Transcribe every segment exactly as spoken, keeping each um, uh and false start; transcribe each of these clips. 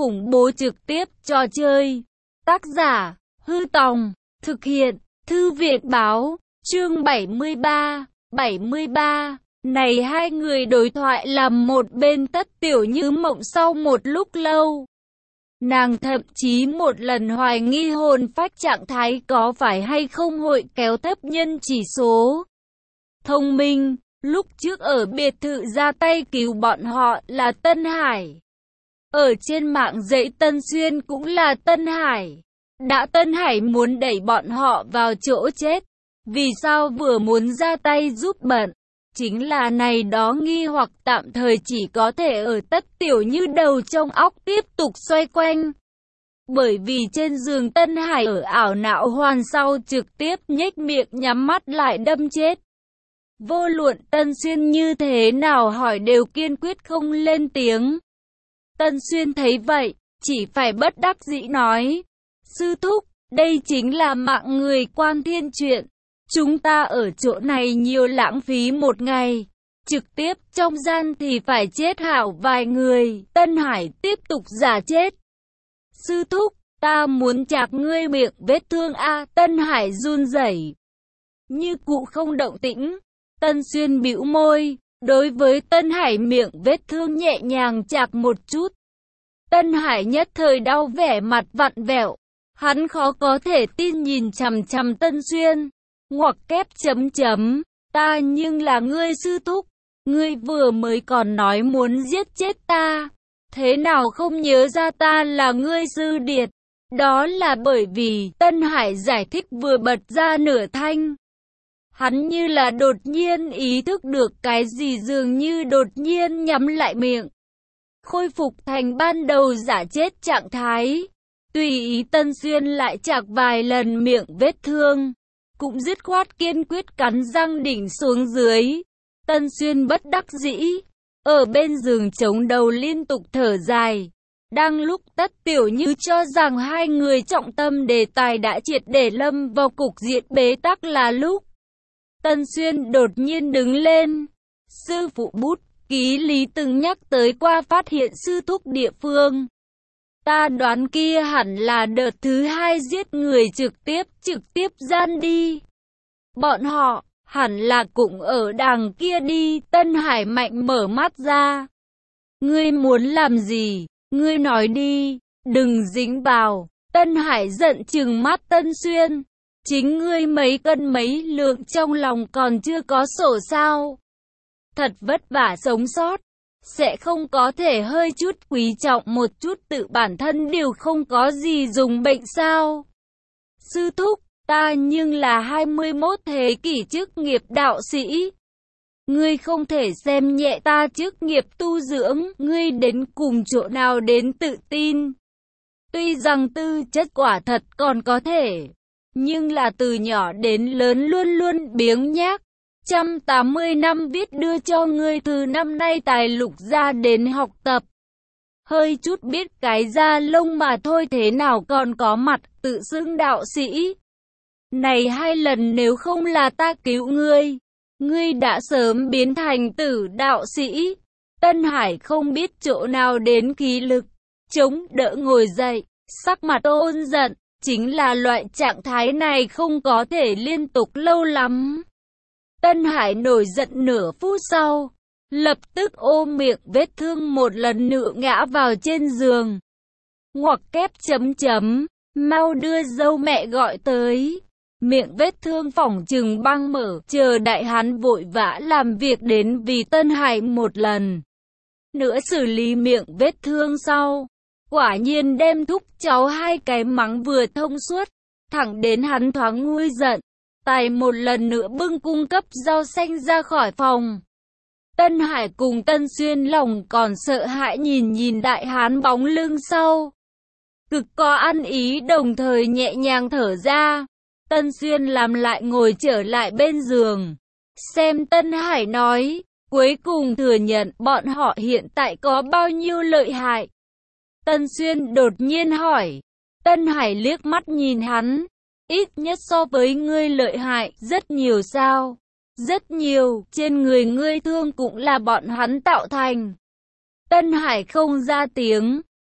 khủng bố trực tiếp trò chơi. Tác giả, Hư Tòng, thực hiện, Thư viện Báo, chương bảy mươi ba, bảy mươi ba. Này hai người đối thoại làm một bên Tất Tiểu Như mộng sau một lúc lâu. Nàng thậm chí một lần hoài nghi hồn phách trạng thái có phải hay không hội kéo thấp nhân chỉ số. Thông minh, lúc trước ở biệt thự ra tay cứu bọn họ là Tân Hải. Ở trên mạng dãy Tân Xuyên cũng là Tân Hải. Đã Tân Hải muốn đẩy bọn họ vào chỗ chết. Vì sao vừa muốn ra tay giúp bận? Chính là này đó nghi hoặc tạm thời chỉ có thể ở Tất Tiểu Như đầu trong óc tiếp tục xoay quanh. Bởi vì trên giường Tân Hải ở ảo não hoàn sau trực tiếp nhếch miệng nhắm mắt lại đâm chết. Vô luận Tân Xuyên như thế nào hỏi đều kiên quyết không lên tiếng. Tân Xuyên thấy vậy, chỉ phải bất đắc dĩ nói. Sư thúc, đây chính là mạng người quan thiên chuyện. Chúng ta ở chỗ này nhiều lãng phí một ngày. Trực tiếp trong gian thì phải chết hảo vài người. Tân Hải tiếp tục giả chết. Sư thúc, ta muốn chạc ngươi miệng vết thương a. Tân Hải run rẩy, như cụ không động tĩnh. Tân Xuyên bĩu môi, đối với Tân Hải miệng vết thương nhẹ nhàng chạc một chút. Tân Hải nhất thời đau vẻ mặt vặn vẹo. Hắn khó có thể tin nhìn chằm chằm Tân Xuyên. Ngoặc kép chấm chấm, ta nhưng là ngươi sư thúc. Ngươi vừa mới còn nói muốn giết chết ta. Thế nào không nhớ ra ta là ngươi sư điệt? Đó là bởi vì Tân Hải giải thích vừa bật ra nửa thanh. Hắn như là đột nhiên ý thức được cái gì dường như đột nhiên nhắm lại miệng. Khôi phục thành ban đầu giả chết trạng thái. Tùy ý Tân Xuyên lại chạc vài lần miệng vết thương. Cũng dứt khoát kiên quyết cắn răng đỉnh xuống dưới. Tân Xuyên bất đắc dĩ. Ở bên giường chống đầu liên tục thở dài. Đang lúc Tất Tiểu Như cho rằng hai người trọng tâm đề tài đã triệt để lâm vào cục diện bế tắc là lúc Tân Xuyên đột nhiên đứng lên. Sư phụ bút ký lý từng nhắc tới qua phát hiện sư thúc địa phương. Ta đoán kia hẳn là đợt thứ hai giết người trực tiếp trực tiếp gian đi. Bọn họ hẳn là cũng ở đằng kia đi. Tân Hải mạnh mở mắt ra. Ngươi muốn làm gì? Ngươi nói đi, đừng dính vào. Tân Hải giận trừng mắt Tân Xuyên. Chính ngươi mấy cân mấy lượng trong lòng còn chưa có sổ sao? Thật vất vả sống sót. Sẽ không có thể hơi chút quý trọng một chút tự bản thân đều không có gì dùng bệnh sao? Sư thúc, ta nhưng là hai mươi mốt thế kỷ chức nghiệp đạo sĩ. Ngươi không thể xem nhẹ ta chức nghiệp tu dưỡng, ngươi đến cùng chỗ nào đến tự tin. Tuy rằng tư chất quả thật còn có thể, nhưng là từ nhỏ đến lớn luôn luôn biếng nhác. một trăm tám mươi năm viết đưa cho ngươi từ năm nay tài lục ra đến học tập. Hơi chút biết cái da lông mà thôi thế nào còn có mặt tự xưng đạo sĩ. Này hai lần nếu không là ta cứu ngươi, ngươi đã sớm biến thành tử đạo sĩ. Tân Hải không biết chỗ nào đến khí lực, chống đỡ ngồi dậy, sắc mặt ôn giận, chính là loại trạng thái này không có thể liên tục lâu lắm. Tân Hải nổi giận nửa phút sau, lập tức ôm miệng vết thương một lần nữa ngã vào trên giường. Ngoặc kép chấm chấm, mau đưa dâu mẹ gọi tới. Miệng vết thương phỏng chừng băng mở, chờ đại hán vội vã làm việc đến vì Tân Hải một lần nữa xử lý miệng vết thương sau. Quả nhiên đem thúc cháu hai cái mắng vừa thông suốt, thẳng đến hắn thoáng nguôi giận. Tài một lần nữa bưng cung cấp rau xanh ra khỏi phòng. Tân Hải cùng Tân Xuyên lòng còn sợ hãi nhìn nhìn đại hán bóng lưng sau. Cực có ăn ý đồng thời nhẹ nhàng thở ra. Tân Xuyên làm lại ngồi trở lại bên giường. Xem Tân Hải nói, cuối cùng thừa nhận bọn họ hiện tại có bao nhiêu lợi hại. Tân Xuyên đột nhiên hỏi. Tân Hải liếc mắt nhìn hắn. Ít nhất so với ngươi lợi hại, rất nhiều sao? Rất nhiều, trên người ngươi thương cũng là bọn hắn tạo thành. Tân Hải không ra tiếng.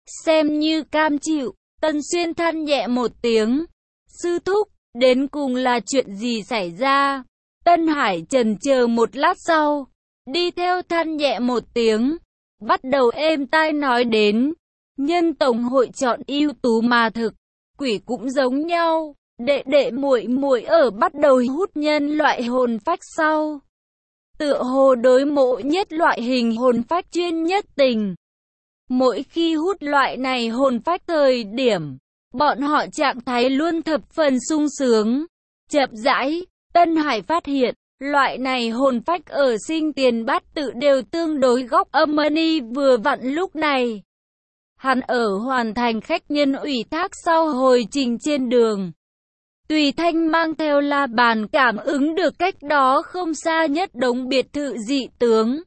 xem như cam chịu. Tân Xuyên than nhẹ một tiếng. Sư thúc, đến cùng là chuyện gì xảy ra? Tân Hải chần chờ một lát sau, đi theo than nhẹ một tiếng, bắt đầu êm tai nói đến. Nhân tổng hội chọn ưu tú mà thực, quỷ cũng giống nhau. Đệ đệ muội muội ở bắt đầu hút nhân loại hồn phách sau, tựa hồ đối mộ nhất loại hình hồn phách chuyên nhất tình. Mỗi khi hút loại này hồn phách thời điểm, bọn họ trạng thái luôn thập phần sung sướng. Chậm rãi, Tân Hải phát hiện, loại này hồn phách ở sinh tiền bát tự đều tương đối góc âm ni vừa vặn lúc này. Hắn ở hoàn thành khách nhân ủy thác sau hồi trình trên đường. Tùy Thanh mang theo la bàn cảm ứng được cách đó không xa nhất đống biệt thự dị tướng.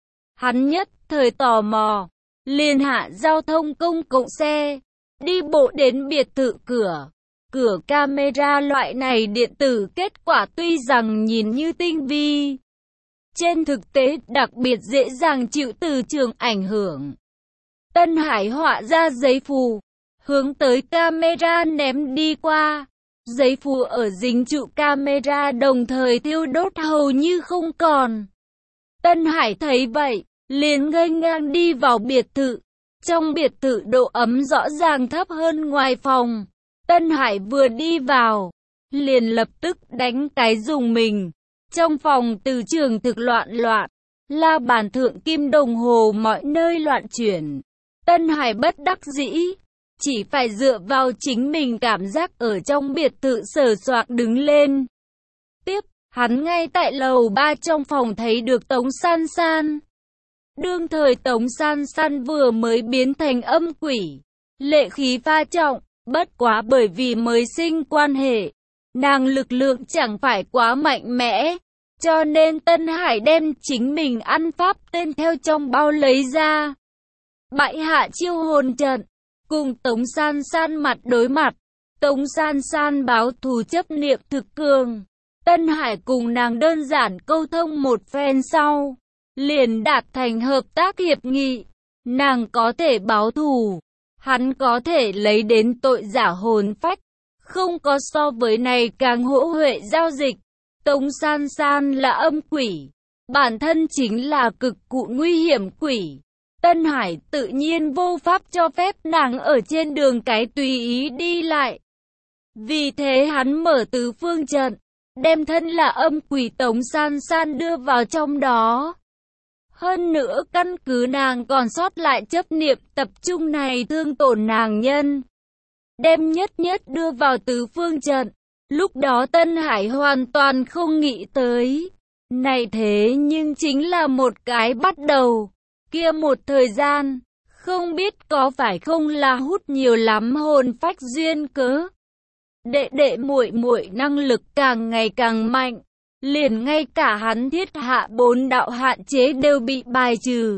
Hắn nhất thời tò mò, liền hạ giao thông công cộng xe, đi bộ đến biệt thự cửa. Cửa camera loại này điện tử kết quả tuy rằng nhìn như tinh vi, trên thực tế đặc biệt dễ dàng chịu từ trường ảnh hưởng. Tân Hải họa ra giấy phù, hướng tới camera ném đi qua. Giấy phù ở dính trụ camera đồng thời thiêu đốt hầu như không còn. Tân Hải thấy vậy, liền ngây ngang đi vào biệt thự. Trong biệt thự độ ấm rõ ràng thấp hơn ngoài phòng. Tân Hải vừa đi vào, liền lập tức đánh cái dùng mình. Trong phòng từ trường thực loạn loạn, la bàn thượng kim đồng hồ mọi nơi loạn chuyển. Tân Hải bất đắc dĩ, chỉ phải dựa vào chính mình cảm giác ở trong biệt thự sờ soạc đứng lên. Tiếp, hắn ngay tại lầu ba trong phòng thấy được Tống San San. Đương thời Tống San San vừa mới biến thành âm quỷ, lệ khí pha trọng, bất quá bởi vì mới sinh quan hệ, nàng lực lượng chẳng phải quá mạnh mẽ, cho nên Tân Hải đem chính mình ăn pháp tên theo trong bao lấy ra. Bại hạ chiêu hồn trận, cùng Tống San San mặt đối mặt. Tống San San báo thù chấp niệm thực cường. Tân Hải cùng nàng đơn giản câu thông một phen sau, liền đạt thành hợp tác hiệp nghị. Nàng có thể báo thù, hắn có thể lấy đến tội giả hồn phách. Không có so với này càng hữu huệ giao dịch. Tống San San là âm quỷ, bản thân chính là cực cụ nguy hiểm quỷ. Tân Hải tự nhiên vô pháp cho phép nàng ở trên đường cái tùy ý đi lại. Vì thế hắn mở tứ phương trận, đem thân là âm quỷ Tống San San đưa vào trong đó. Hơn nữa căn cứ nàng còn sót lại chấp niệm tập trung này thương tổn nàng nhân, đem nhất nhất đưa vào tứ phương trận. Lúc đó Tân Hải hoàn toàn không nghĩ tới. Này thế nhưng chính là một cái bắt đầu. Kia một thời gian, không biết có phải không là hút nhiều lắm hồn phách duyên cớ. Đệ đệ muội muội năng lực càng ngày càng mạnh, liền ngay cả hắn thiết hạ bốn đạo hạn chế đều bị bài trừ.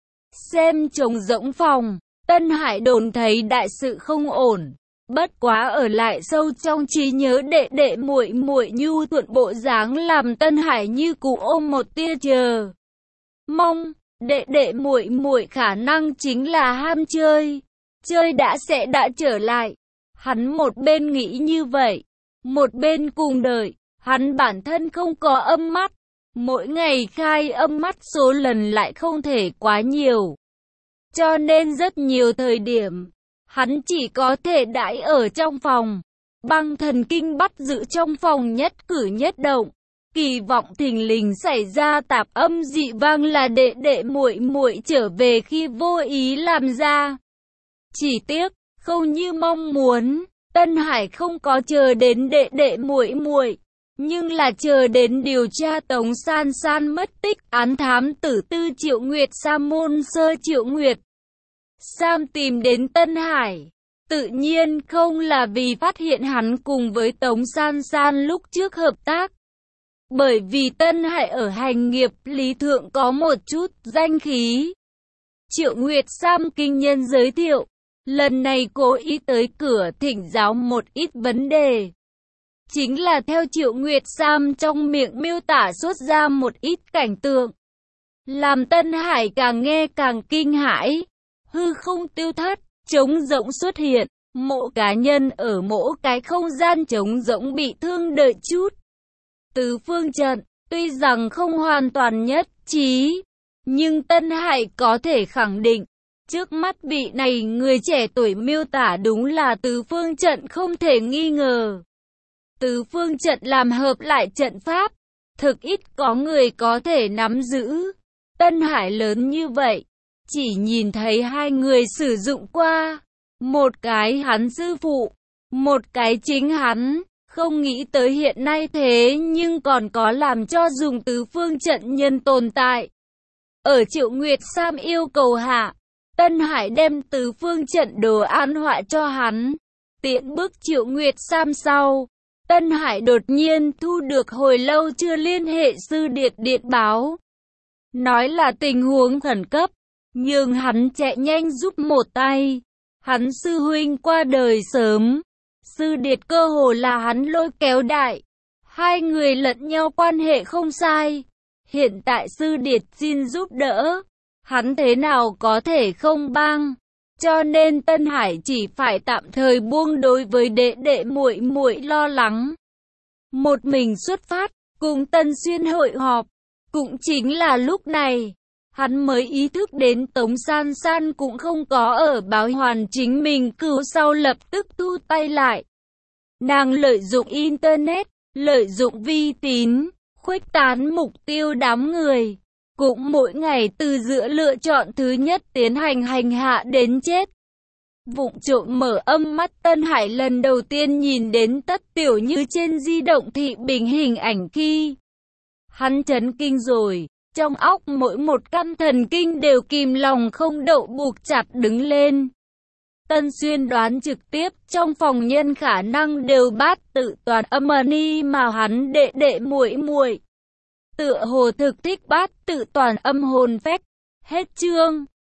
Xem trống rỗng phòng, Tân Hải đồn thấy đại sự không ổn. Bất quá ở lại sâu trong trí nhớ đệ đệ muội muội nhu thuận bộ dáng làm Tân Hải như cụ ôm một tia chờ mong. Đệ đệ muội muội khả năng chính là ham chơi, chơi đã sẽ đã trở lại. Hắn một bên nghĩ như vậy, một bên cùng đợi. Hắn bản thân không có âm mắt, mỗi ngày khai âm mắt số lần lại không thể quá nhiều, cho nên rất nhiều thời điểm hắn chỉ có thể đãi ở trong phòng. Băng thần kinh bắt giữ trong phòng nhất cử nhất động, kỳ vọng thình lình xảy ra tạp âm dị vang là đệ đệ muội muội trở về khi vô ý làm ra. Chỉ tiếc, không như mong muốn, Tân Hải không có chờ đến đệ đệ muội muội, nhưng là chờ đến điều tra Tống San San mất tích án thám tử tư Triệu Nguyệt Sam môn sơ Triệu Nguyệt Sam tìm đến Tân Hải. Tự nhiên không là vì phát hiện hắn cùng với Tống San San lúc trước hợp tác. Bởi vì Tân Hải ở hành nghiệp lý thượng có một chút danh khí. Triệu Nguyệt Sam kinh nhân giới thiệu, lần này cố ý tới cửa thỉnh giáo một ít vấn đề. Chính là theo Triệu Nguyệt Sam trong miệng miêu tả xuất ra một ít cảnh tượng, làm Tân Hải càng nghe càng kinh hãi. Hư không tiêu thất, trống rỗng xuất hiện, mỗi cá nhân ở mỗi cái không gian trống rỗng bị thương đợi chút. Tứ phương trận, tuy rằng không hoàn toàn nhất trí, nhưng Tân Hải có thể khẳng định, trước mắt vị này người trẻ tuổi miêu tả đúng là tứ phương trận không thể nghi ngờ. Tứ phương trận làm hợp lại trận pháp, thực ít có người có thể nắm giữ. Tân Hải lớn như vậy, chỉ nhìn thấy hai người sử dụng qua, một cái hắn sư phụ, một cái chính hắn, không nghĩ tới hiện nay thế nhưng còn có làm cho dùng tứ phương trận nhân tồn tại. Ở Triệu Nguyệt Sam yêu cầu hạ, Tân Hải đem tứ phương trận đồ an họa cho hắn, tiện bước Triệu Nguyệt Sam sau. Tân Hải đột nhiên thu được hồi lâu chưa liên hệ sư điệt điện báo. Nói là tình huống khẩn cấp, nhưng hắn chạy nhanh giúp một tay. Hắn sư huynh qua đời sớm, sư điệt cơ hồ là hắn lôi kéo đại. Hai người lẫn nhau quan hệ không sai. Hiện tại sư điệt xin giúp đỡ, hắn thế nào có thể không bang. Cho nên Tân Hải chỉ phải tạm thời buông đối với đệ đệ muội muội lo lắng. Một mình xuất phát, cùng Tân Xuyên hội họp. Cũng chính là lúc này, hắn mới ý thức đến Tống San San cũng không có ở báo hoàn chính mình cứu sau lập tức thu tay lại. Nàng lợi dụng Internet, lợi dụng vi tín, khuếch tán mục tiêu đám người. Cũng mỗi ngày từ giữa lựa chọn thứ nhất tiến hành hành hạ đến chết. Vụng trộm mở âm mắt Tân Hải lần đầu tiên nhìn đến Tất Tiểu Như trên di động thị bình hình ảnh khi. Hắn chấn kinh rồi, trong óc mỗi một căn thần kinh đều kìm lòng không đậu buộc chặt đứng lên. Tân Xuyên đoán trực tiếp trong phòng nhân khả năng đều bát tự toàn âm ni mà hắn đệ đệ muội muội. Tựa hồ thực thích bát tự toàn âm hồn phách. Hết chương.